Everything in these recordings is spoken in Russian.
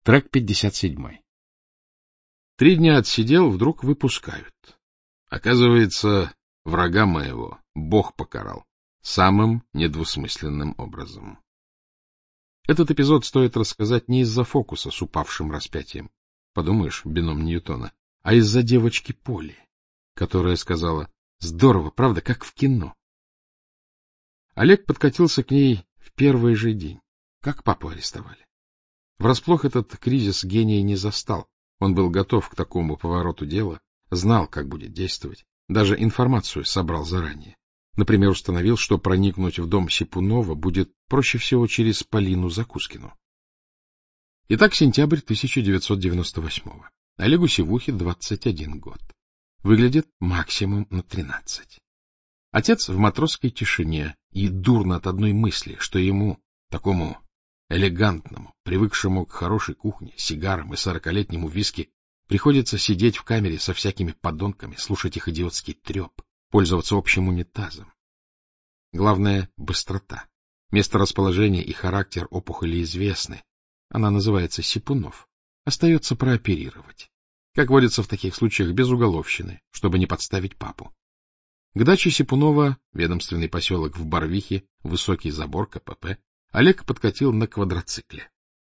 Трек 57. 3 дня отсидел, вдруг выпускают. Оказывается, врага моего Бог покарал самым недвусмысленным образом. Этот эпизод стоит рассказать не из-за фокуса с упавшим распятием, подумаешь, бином Ньютона, а из-за девочки Поли, которая сказала: «Здорово, правда, как в кино». Олег подкатился к ней в первый же день, как папу арестовали. Врасплох этот кризис гения не застал. Он был готов к такому повороту дела, знал, как будет действовать, даже информацию собрал заранее. Например, установил, что проникнуть в дом Сипунова будет проще всего через Полину Закускину. Итак, сентябрь 1998-го. Олегу Сивухе 21 год. Выглядит максимум на 13. Отец в матросской тишине и дурно от одной мысли, что ему, такому элегантному, привыкшему к хорошей кухне, сигарам и 40-летнему виски, приходится сидеть в камере со всякими подонками, слушать их идиотский треп, пользоваться общим унитазом. Главное — быстрота. Месторасположение и характер опухоли известны. Она называется Сипунов. Остается прооперировать. Как водится в таких случаях, без уголовщины, чтобы не подставить папу. К даче Сипунова, ведомственный поселок в Барвихе, высокий забор КПП, Олег подкатил на квадроцикле.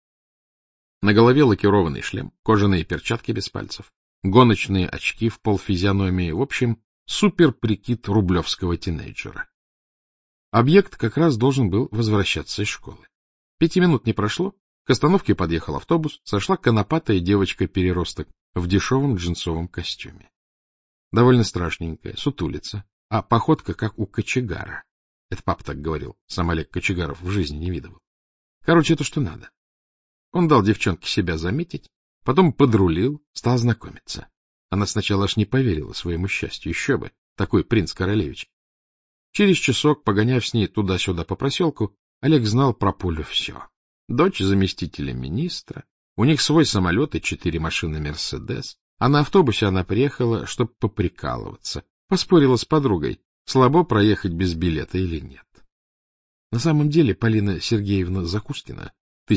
На голове лакированный шлем, кожаные перчатки без пальцев, гоночные очки в полфизиономии, в общем, суперприкид рублевского тинейджера. Объект как раз должен был возвращаться из школы. 5 минут не прошло, к остановке подъехал автобус, сошла конопатая девочка-переросток в дешевом джинсовом костюме. Довольно страшненькая, сутулица, а походка как у кочегара. Это папа так говорил, сам Олег кочегаров в жизни не видывал. Короче, это что надо. Он дал девчонке себя заметить, потом подрулил, стал знакомиться. Она сначала аж не поверила своему счастью, еще бы, такой принц-королевич. Через часок, погоняв с ней туда-сюда по проселку, Олег знал про Полю все. Дочь заместителя министра, у них свой самолет и 4 машины «Мерседес», а на автобусе она приехала, чтобы поприкалываться, поспорила с подругой, слабо проехать без билета или нет. На самом деле Полина Сергеевна Закускина,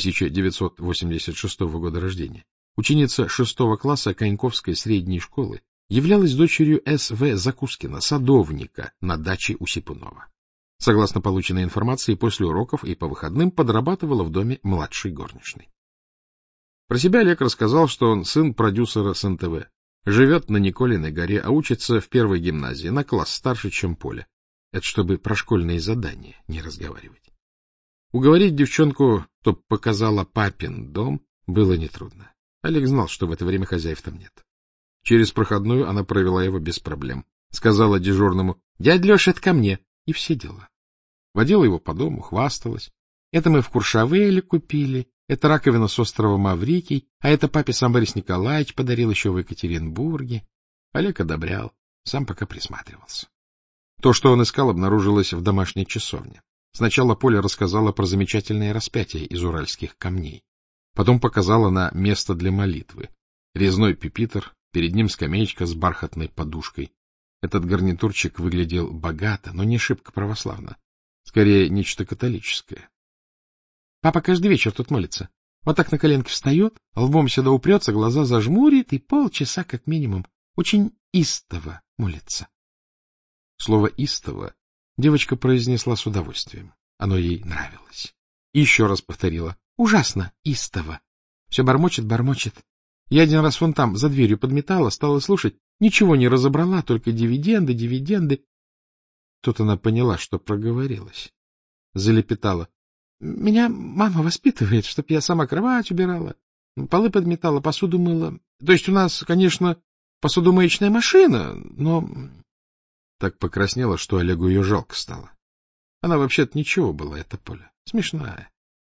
1986 года рождения, ученица 6 класса Коньковской средней школы, являлась дочерью С.В. Закускина, садовника на даче у Сипунова. Согласно полученной информации, после уроков и по выходным подрабатывала в доме младшей горничной. Про себя Олег рассказал, что он сын продюсера с НТВ, живет на Николиной горе, а учится в первой гимназии, на класс старше, чем Поля. Это чтобы про школьные задания не разговаривать. Уговорить девчонку, чтоб показала папин дом, было нетрудно. Олег знал, что в это время хозяев там нет. Через проходную она провела его без проблем. Сказала дежурному: «Дядь Леша, это ко мне», и все дела. Водила его по дому, хвасталась. Это мы в Куршавеле купили, это раковина с острова Маврикий, а это папе сам Борис Николаевич подарил еще в Екатеринбурге. Олег одобрял, сам пока присматривался. То, что он искал, обнаружилось в домашней часовне. Сначала Поля рассказала про замечательное распятие из уральских камней. Потом показала на место для молитвы. Резной пюпитр, перед ним скамеечка с бархатной подушкой. Этот гарнитурчик выглядел богато, но не шибко православно. Скорее, нечто католическое. Папа каждый вечер тут молится. Вот так на коленке встает, лбом сюда упрется, глаза зажмурит и полчаса как минимум очень истово молится. Слово «истово» девочка произнесла с удовольствием. Оно ей нравилось. И еще раз повторила: ужасно истово. Все бормочет. Я один раз вон там за дверью подметала, стала слушать, ничего не разобрала, только дивиденды. Тут она поняла, что проговорилась. Залепетала: меня мама воспитывает, чтоб я сама кровать убирала, полы подметала, посуду мыла. То есть у нас, конечно, посудомоечная машина, но... Так покраснела, что Олегу ее жалко стало. Она вообще-то ничего была, эта Поля. Смешная.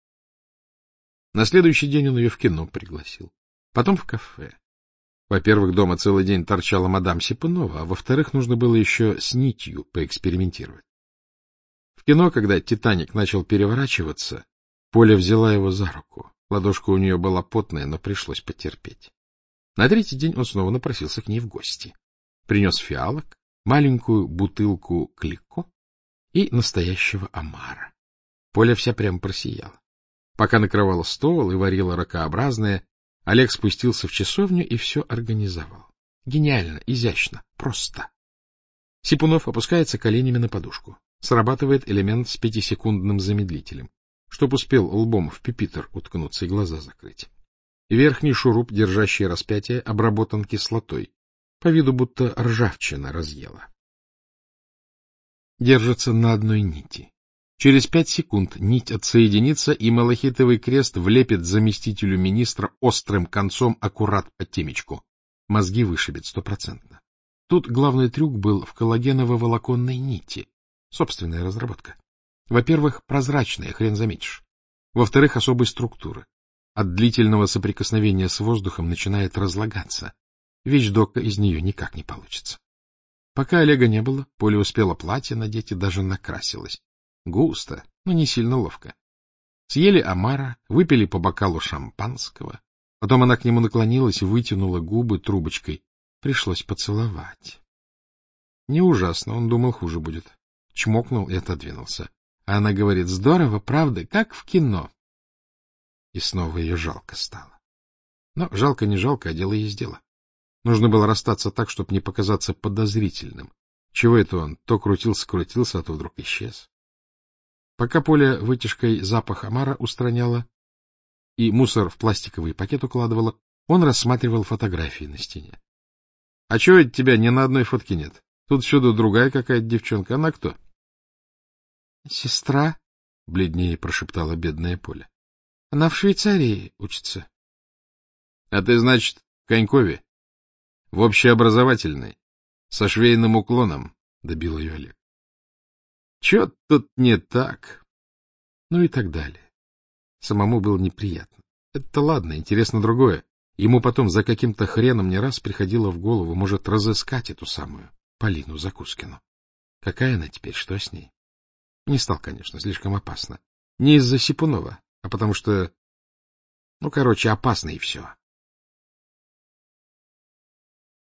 На следующий день он ее в кино пригласил. Потом в кафе. Во-первых, дома целый день торчала мадам Сипунова, а во-вторых, нужно было еще с нитью поэкспериментировать. В кино, когда «Титаник» начал переворачиваться, Поля взяла его за руку. Ладошка у нее была потная, но пришлось потерпеть. На 3-й день он снова напросился к ней в гости. Принес фиалок, маленькую бутылку клико и настоящего омара. Поля вся прямо просияла. Пока накрывала стол и варила ракообразное, Олег спустился в часовню и все организовал. Гениально, изящно, просто. Сипунов опускается коленями на подушку. Срабатывает элемент с 5-секундным замедлителем, чтоб успел лбом в пюпитр уткнуться и глаза закрыть. Верхний шуруп, держащий распятие, обработан кислотой, по виду будто ржавчина разъела. Держится на одной нити. Через 5 секунд нить отсоединится, и малахитовый крест влепит заместителю министра острым концом аккурат по темечку. Мозги вышибет 100%. Тут главный трюк был в коллагеново-волоконной нити. Собственная разработка. Во-первых, прозрачная, хрен заметишь. Во-вторых, особой структуры. От длительного соприкосновения с воздухом начинает разлагаться. Вещдока из нее никак не получится. Пока Олега не было, Поля успела платье надеть и даже накрасилась. Густо, но не сильно ловко. Съели омара, выпили по бокалу шампанского. Потом она к нему наклонилась и вытянула губы трубочкой. Пришлось поцеловать. Не ужасно, он думал, хуже будет. Чмокнул и отодвинулся. А она говорит: здорово, правда, как в кино. И снова ее жалко стало. Но жалко не жалко, а дело есть дело. Нужно было расстаться так, чтобы не показаться подозрительным. Чего это он? То крутился, а то вдруг исчез. Пока Поля вытяжкой запах омара устраняла и мусор в пластиковый пакет укладывала, он рассматривал фотографии на стене. — А чего это тебя ни на одной фотке нет? Тут всюду другая какая-то девчонка. Она кто? — Сестра, — бледнее прошептала бедная Поля. — Она в Швейцарии учится. — А ты, значит, в Конькове? — В общеобразовательной, со швейным уклоном, — добил ее Олег. — Чё тут не так? Ну и так далее. Самому было неприятно. Это ладно, интересно другое. Ему потом за каким-то хреном не раз приходило в голову, может, разыскать эту самую Полину Закускину. Какая она теперь, что с ней? Не стал, конечно, слишком опасно. Не из-за Сипунова, а потому что... Ну, короче, опасно и все.